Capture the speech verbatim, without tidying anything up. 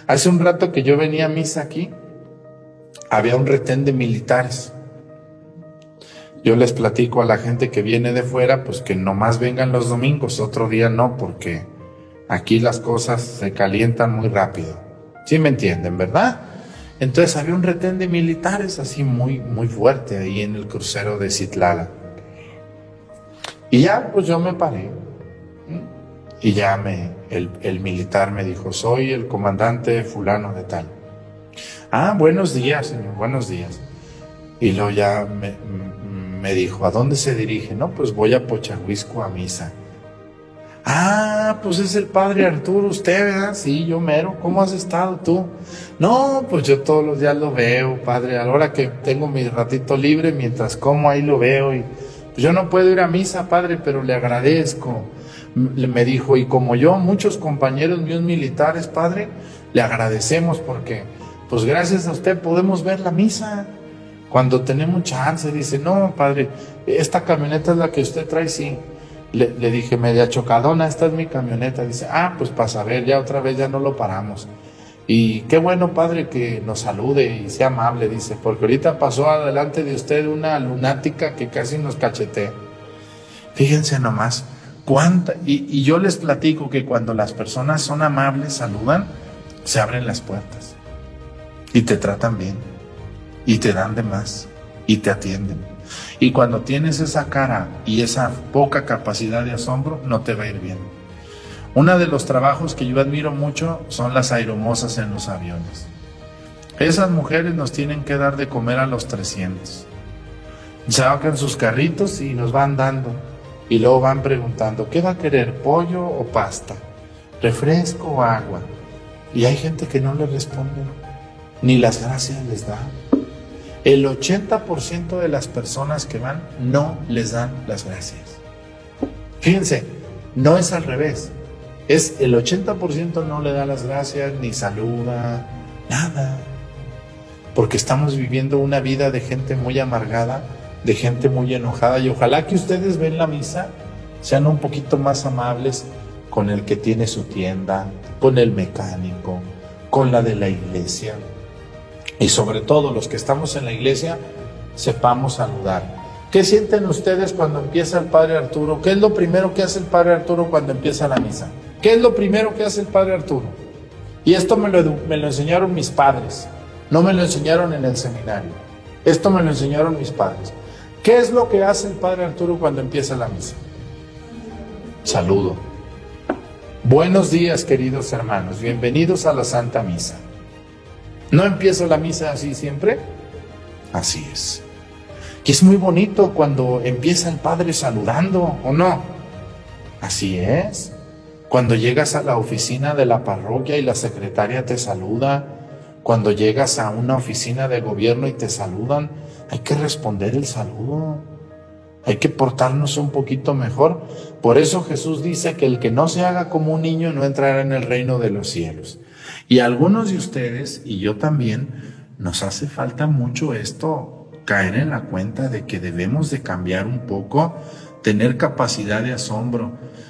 Hace un rato que yo venía a misa aquí, había un retén de militares. Yo les platico a la gente que viene de fuera, pues que nomás vengan los domingos, otro día no, porque aquí las cosas se calientan muy rápido. ¿Sí me entienden, verdad? Entonces había un retén de militares así muy, muy fuerte ahí en el crucero de Citlala. Y ya, pues yo me paré. Y ya me, el, el militar me dijo, soy el comandante fulano de tal. Ah, buenos días, señor, buenos días. Y luego ya me, me dijo, ¿a dónde se dirige? No, pues voy a Pochahuisco a misa. Ah, pues es el padre Arturo, usted, ¿verdad? Sí, yo mero. ¿Cómo has estado tú? No, pues yo todos los días lo veo, padre. A la hora que tengo mi ratito libre, mientras como ahí lo veo. Y pues yo no puedo ir a misa, padre, pero le agradezco. Me dijo, y como yo, muchos compañeros míos militares, padre, le agradecemos porque, pues gracias a usted podemos ver la misa. Cuando tenemos chance, dice, no, padre, esta camioneta es la que usted trae, sí. Le, le dije, media chocadona, esta es mi camioneta. Dice, ah, pues para saber, ya otra vez ya no lo paramos. Y qué bueno, padre, que nos salude y sea amable, dice, porque ahorita pasó adelante de usted una lunática que casi nos cachetea. Fíjense nomás, cuánta, y, y yo les platico que cuando las personas son amables, saludan, se abren las puertas y te tratan bien y te dan de más y te atienden. Y cuando tienes esa cara y esa poca capacidad de asombro, no te va a ir bien. Uno de los trabajos que yo admiro mucho son las aeromosas en los aviones. Esas mujeres nos tienen que dar de comer a los trescientos. Sacan sus carritos y nos van dando. Y luego van preguntando, ¿qué va a querer? ¿Pollo o pasta? ¿Refresco o agua? Y hay gente que no le responde, ni las gracias les da. El ochenta por ciento de las personas que van no les dan las gracias. Fíjense, no es al revés. Es el ochenta por ciento no le da las gracias, ni saluda, nada. Porque estamos viviendo una vida de gente muy amargada, de gente muy enojada, y ojalá que ustedes ven la misa, sean un poquito más amables con el que tiene su tienda, con el mecánico, con la de la iglesia. Y sobre todo los que estamos en la iglesia, sepamos saludar. ¿Qué sienten ustedes cuando empieza el Padre Arturo? ¿Qué es lo primero que hace el Padre Arturo cuando empieza la misa? ¿Qué es lo primero que hace el Padre Arturo? Y esto me lo, me lo enseñaron mis padres, no me lo enseñaron en el seminario. Esto me lo enseñaron mis padres. ¿Qué es lo que hace el Padre Arturo cuando empieza la misa? Saludo. Buenos días, queridos hermanos, bienvenidos a la Santa Misa. ¿No empiezo la misa así siempre? Así es. Y es muy bonito cuando empieza el Padre saludando, ¿o no? Así es. Cuando llegas a la oficina de la parroquia y la secretaria te saluda, cuando llegas a una oficina de gobierno y te saludan, hay que responder el saludo. Hay que portarnos un poquito mejor. Por eso Jesús dice que el que no se haga como un niño no entrará en el reino de los cielos. Y a algunos de ustedes, y yo también, nos hace falta mucho esto, caer en la cuenta de que debemos de cambiar un poco, tener capacidad de asombro.